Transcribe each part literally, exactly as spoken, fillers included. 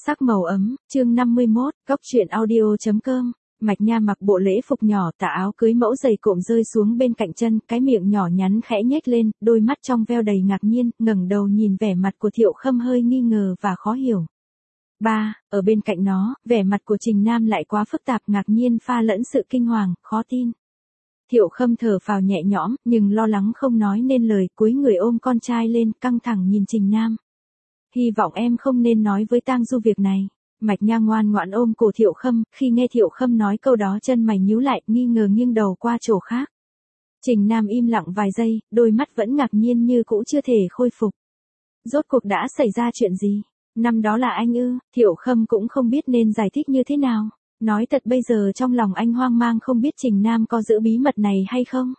Sắc màu ấm, chương năm mươi mốt, góc truyện audio.com. Mạch Nha mặc bộ lễ phục nhỏ, tà áo cưới mẫu dày cộm rơi xuống bên cạnh chân, cái miệng nhỏ nhắn khẽ nhếch lên, đôi mắt trong veo đầy ngạc nhiên, ngẩng đầu nhìn vẻ mặt của Thiệu Khâm hơi nghi ngờ và khó hiểu. Ba, ở bên cạnh nó, vẻ mặt của Trình Nam lại quá phức tạp, ngạc nhiên pha lẫn sự kinh hoàng, khó tin. Thiệu Khâm thở phào nhẹ nhõm, nhưng lo lắng không nói nên lời, cúi người ôm con trai lên, căng thẳng nhìn Trình Nam. Hy vọng em không nên nói với Tang Du việc này. Mạch Nha ngoan ngoãn ôm cổ Thiệu Khâm, khi nghe Thiệu Khâm nói câu đó chân mày nhíu lại, nghi ngờ nghiêng đầu qua chỗ khác. Trình Nam im lặng vài giây, đôi mắt vẫn ngạc nhiên như cũ chưa thể khôi phục. Rốt cuộc đã xảy ra chuyện gì? Năm đó là anh ư? Thiệu Khâm cũng không biết nên giải thích như thế nào. Nói thật bây giờ trong lòng anh hoang mang không biết Trình Nam có giữ bí mật này hay không.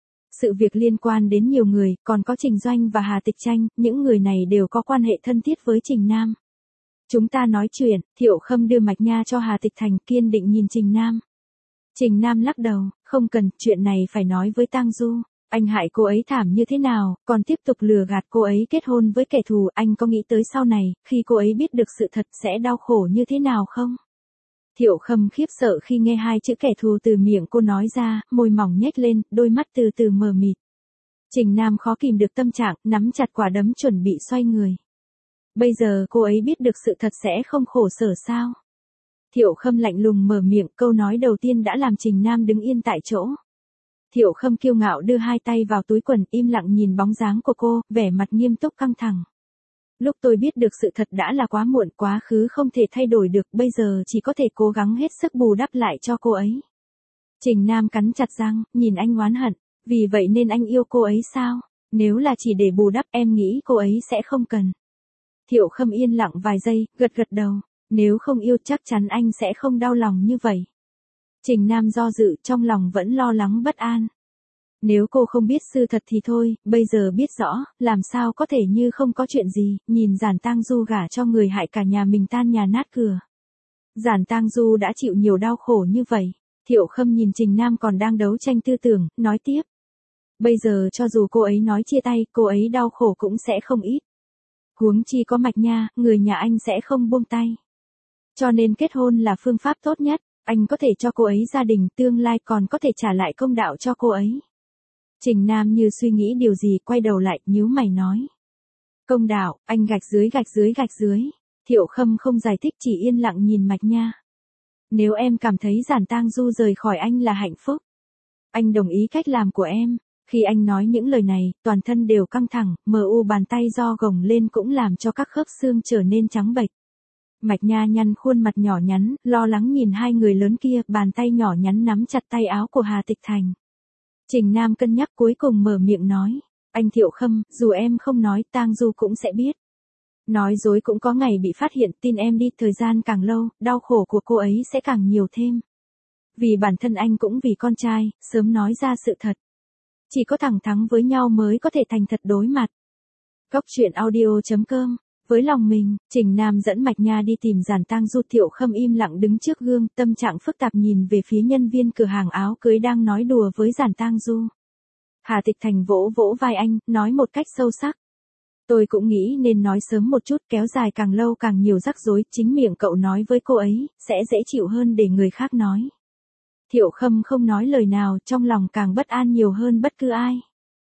Sự việc liên quan đến nhiều người, còn có Trình Doanh và Hà Tịch Tranh, những người này đều có quan hệ thân thiết với Trình Nam. Chúng ta nói chuyện, Thiệu Khâm đưa Mạch Nha cho Hà Tịch Thành, kiên định nhìn Trình Nam. Trình Nam lắc đầu, không cần, chuyện này phải nói với Tang Du. Anh hại cô ấy thảm như thế nào, còn tiếp tục lừa gạt cô ấy kết hôn với kẻ thù, anh có nghĩ tới sau này, khi cô ấy biết được sự thật sẽ đau khổ như thế nào không? Thiệu Khâm khiếp sợ khi nghe hai chữ kẻ thù từ miệng cô nói ra, môi mỏng nhếch lên, đôi mắt từ từ mờ mịt. Trình Nam khó kìm được tâm trạng, nắm chặt quả đấm chuẩn bị xoay người. Bây giờ cô ấy biết được sự thật sẽ không khổ sở sao? Thiệu Khâm lạnh lùng mở miệng, câu nói đầu tiên đã làm Trình Nam đứng yên tại chỗ. Thiệu Khâm kiêu ngạo đưa hai tay vào túi quần, im lặng nhìn bóng dáng của cô, vẻ mặt nghiêm túc căng thẳng. Lúc tôi biết được sự thật đã là quá muộn, quá khứ không thể thay đổi được, bây giờ chỉ có thể cố gắng hết sức bù đắp lại cho cô ấy. Trình Nam cắn chặt răng, nhìn anh oán hận, vì vậy nên anh yêu cô ấy sao? Nếu là chỉ để bù đắp em nghĩ cô ấy sẽ không cần. Thiệu Khâm yên lặng vài giây, gật gật đầu, nếu không yêu chắc chắn anh sẽ không đau lòng như vậy. Trình Nam do dự, trong lòng vẫn lo lắng bất an. Nếu cô không biết sự thật thì thôi, bây giờ biết rõ, làm sao có thể như không có chuyện gì, nhìn Giản Tang Du gả cho người hại cả nhà mình tan nhà nát cửa. Giản Tang Du đã chịu nhiều đau khổ như vậy. Thiệu Khâm nhìn Trình Nam còn đang đấu tranh tư tưởng, nói tiếp. Bây giờ cho dù cô ấy nói chia tay, cô ấy đau khổ cũng sẽ không ít. Huống chi có Mạch Nha, người nhà anh sẽ không buông tay. Cho nên kết hôn là phương pháp tốt nhất, anh có thể cho cô ấy gia đình, tương lai còn có thể trả lại công đạo cho cô ấy. Trình Nam như suy nghĩ điều gì, quay đầu lại, nhíu mày nói. Công đạo, anh gạch dưới gạch dưới gạch dưới. Thiệu Khâm không giải thích, chỉ yên lặng nhìn Mạch Nha. Nếu em cảm thấy Giản Tang Du rời khỏi anh là hạnh phúc, anh đồng ý cách làm của em. Khi anh nói những lời này, toàn thân đều căng thẳng, mờ u bàn tay do gồng lên cũng làm cho các khớp xương trở nên trắng bệch. Mạch Nha nhăn khuôn mặt nhỏ nhắn, lo lắng nhìn hai người lớn kia, bàn tay nhỏ nhắn nắm chặt tay áo của Hà Tịch Thành. Trình Nam cân nhắc cuối cùng mở miệng nói, anh Thiệu Khâm, dù em không nói, Tang Du cũng sẽ biết. Nói dối cũng có ngày bị phát hiện, tin em đi, thời gian càng lâu, đau khổ của cô ấy sẽ càng nhiều thêm. Vì bản thân anh cũng vì con trai, sớm nói ra sự thật. Chỉ có thẳng thắn với nhau mới có thể thành thật đối mặt. Góc truyện audio.com. Với lòng mình, Trình Nam dẫn Mạch Nha đi tìm Giản Tang Du. Thiệu Khâm im lặng đứng trước gương, tâm trạng phức tạp nhìn về phía nhân viên cửa hàng áo cưới đang nói đùa với Giản Tang Du. Hà Tịch Thành vỗ vỗ vai anh, nói một cách sâu sắc. Tôi cũng nghĩ nên nói sớm một chút, kéo dài càng lâu càng nhiều rắc rối, chính miệng cậu nói với cô ấy, sẽ dễ chịu hơn để người khác nói. Thiệu Khâm không nói lời nào, trong lòng càng bất an nhiều hơn bất cứ ai.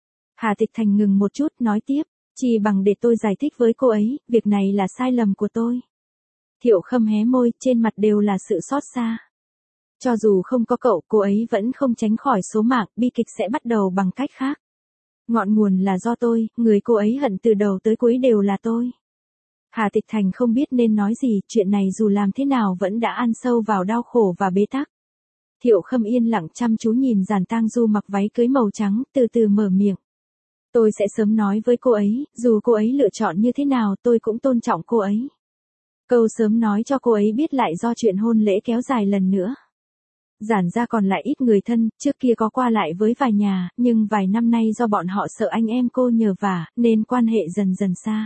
Hà Tịch Thành ngừng một chút, nói tiếp, chỉ bằng để tôi giải thích với cô ấy, việc này là sai lầm của tôi. Thiệu Khâm hé môi, trên mặt đều là sự xót xa. Cho dù không có cậu, cô ấy vẫn không tránh khỏi số mạng, bi kịch sẽ bắt đầu bằng cách khác. Ngọn nguồn là do tôi, người cô ấy hận từ đầu tới cuối đều là tôi. Hà Tịch Thành không biết nên nói gì, chuyện này dù làm thế nào vẫn đã ăn sâu vào đau khổ và bế tắc. Thiệu Khâm yên lặng chăm chú nhìn Giản Tang Du mặc váy cưới màu trắng, từ từ mở miệng. Tôi sẽ sớm nói với cô ấy, dù cô ấy lựa chọn như thế nào tôi cũng tôn trọng cô ấy. Câu sớm nói cho cô ấy biết lại do chuyện hôn lễ kéo dài lần nữa. Giản gia còn lại ít người thân, trước kia có qua lại với vài nhà, nhưng vài năm nay do bọn họ sợ anh em cô nhờ vả, nên quan hệ dần dần xa.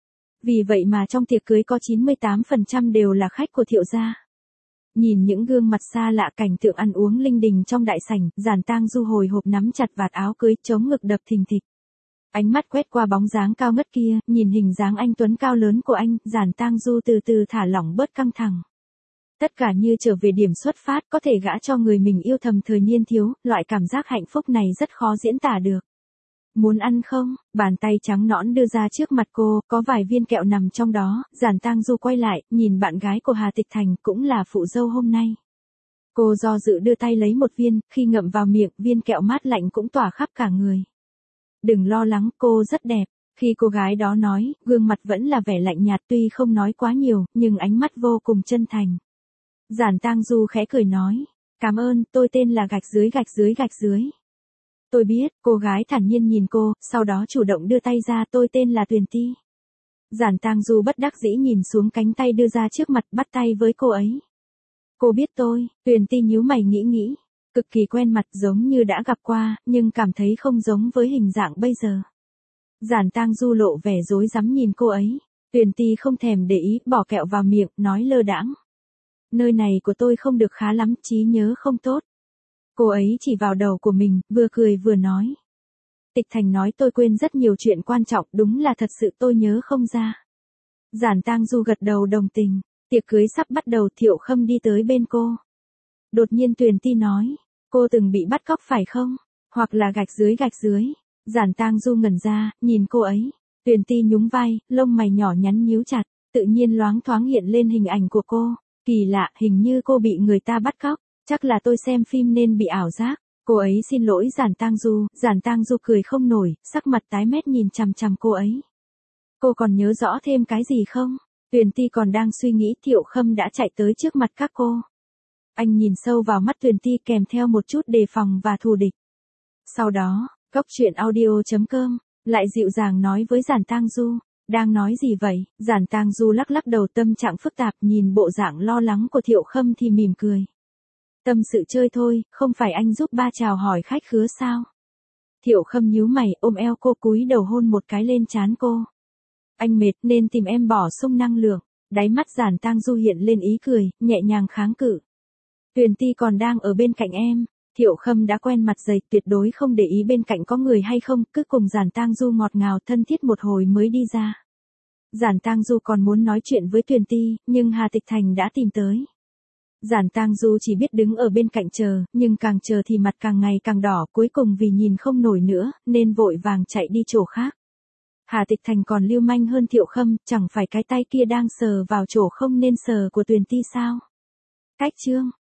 Vì vậy mà trong tiệc cưới có chín mươi tám phần trăm đều là khách của Thiệu gia. Nhìn những gương mặt xa lạ, cảnh tượng ăn uống linh đình trong đại sảnh, Giản Tang Du hồi hộp nắm chặt vạt áo cưới, chống ngực đập thình thịch. Ánh mắt quét qua bóng dáng cao ngất kia, nhìn hình dáng anh tuấn cao lớn của anh, Giản Tang Du từ từ thả lỏng bớt căng thẳng. Tất cả như trở về điểm xuất phát, có thể gả cho người mình yêu thầm thời niên thiếu, loại cảm giác hạnh phúc này rất khó diễn tả được. Muốn ăn không? Bàn tay trắng nõn đưa ra trước mặt cô, có vài viên kẹo nằm trong đó, Giản Tang Du quay lại, nhìn bạn gái của Hà Tịch Thành, cũng là phụ dâu hôm nay. Cô do dự đưa tay lấy một viên, khi ngậm vào miệng, viên kẹo mát lạnh cũng tỏa khắp cả người. Đừng lo lắng, cô rất đẹp. Khi cô gái đó nói, gương mặt vẫn là vẻ lạnh nhạt, tuy không nói quá nhiều, nhưng ánh mắt vô cùng chân thành. Giản Tang Du khẽ cười nói, cảm ơn, tôi tên là gạch dưới gạch dưới gạch dưới. Tôi biết, cô gái thản nhiên nhìn cô, sau đó chủ động đưa tay ra, tôi tên là Tuyền Ti. Giản Tang Du bất đắc dĩ nhìn xuống cánh tay đưa ra trước mặt, bắt tay với cô ấy. Cô biết tôi, Tuyền Ti nhíu mày nghĩ nghĩ, cực kỳ quen mặt, giống như đã gặp qua, nhưng cảm thấy không giống với hình dạng bây giờ. Giản Tang Du lộ vẻ rối rắm nhìn cô ấy, Tuyền Ti không thèm để ý, bỏ kẹo vào miệng, nói lơ đãng. Nơi này của tôi không được khá lắm, trí nhớ không tốt. Cô ấy chỉ vào đầu của mình, vừa cười vừa nói. Tịch Thành nói tôi quên rất nhiều chuyện quan trọng, đúng là thật sự tôi nhớ không ra. Giản Tang Du gật đầu đồng tình, tiệc cưới sắp bắt đầu, Thiệu Khâm đi tới bên cô. Đột nhiên Tuyền Ti nói, cô từng bị bắt cóc phải không? Hoặc là gạch dưới gạch dưới. Giản Tang Du ngẩn ra, nhìn cô ấy. Tuyền Ti nhún vai, lông mày nhỏ nhắn nhíu chặt, tự nhiên loáng thoáng hiện lên hình ảnh của cô. Kỳ lạ, hình như cô bị người ta bắt cóc, chắc là tôi xem phim nên bị ảo giác. Cô ấy xin lỗi Giản Tang Du, Giản Tang Du cười không nổi, sắc mặt tái mét nhìn chằm chằm cô ấy. Cô còn nhớ rõ thêm cái gì không? Tuyền Ti còn đang suy nghĩ, Thiệu Khâm đã chạy tới trước mặt các cô. Anh nhìn sâu vào mắt Tuyền Ti kèm theo một chút đề phòng và thù địch. Sau đó, Cốc truyện audio chấm com lại dịu dàng nói với Giản Tang Du, đang nói gì vậy? Giản Tang Du lắc lắc đầu, tâm trạng phức tạp, nhìn bộ dạng lo lắng của Thiệu Khâm thì mỉm cười. Tâm sự chơi thôi, không phải anh giúp ba chào hỏi khách khứa sao? Thiệu Khâm nhíu mày, ôm eo cô, cúi đầu hôn một cái lên trán cô. Anh mệt nên tìm em bổ sung năng lượng. Đáy mắt Giản Tang Du hiện lên ý cười, nhẹ nhàng kháng cự. Tuyền Ti còn đang ở bên cạnh em. Thiệu Khâm đã quen mặt dày, tuyệt đối không để ý bên cạnh có người hay không, cứ cùng Giản Tang Du ngọt ngào thân thiết một hồi mới đi ra. Giản Tang Du còn muốn nói chuyện với Tuyền Ti, nhưng Hà Tịch Thành đã tìm tới. Giản Tang Du chỉ biết đứng ở bên cạnh chờ, nhưng càng chờ thì mặt càng ngày càng đỏ, cuối cùng vì nhìn không nổi nữa, nên vội vàng chạy đi chỗ khác. Hà Tịch Thành còn lưu manh hơn Thiệu Khâm, chẳng phải cái tay kia đang sờ vào chỗ không nên sờ của Tuyền Ti sao? Cách chương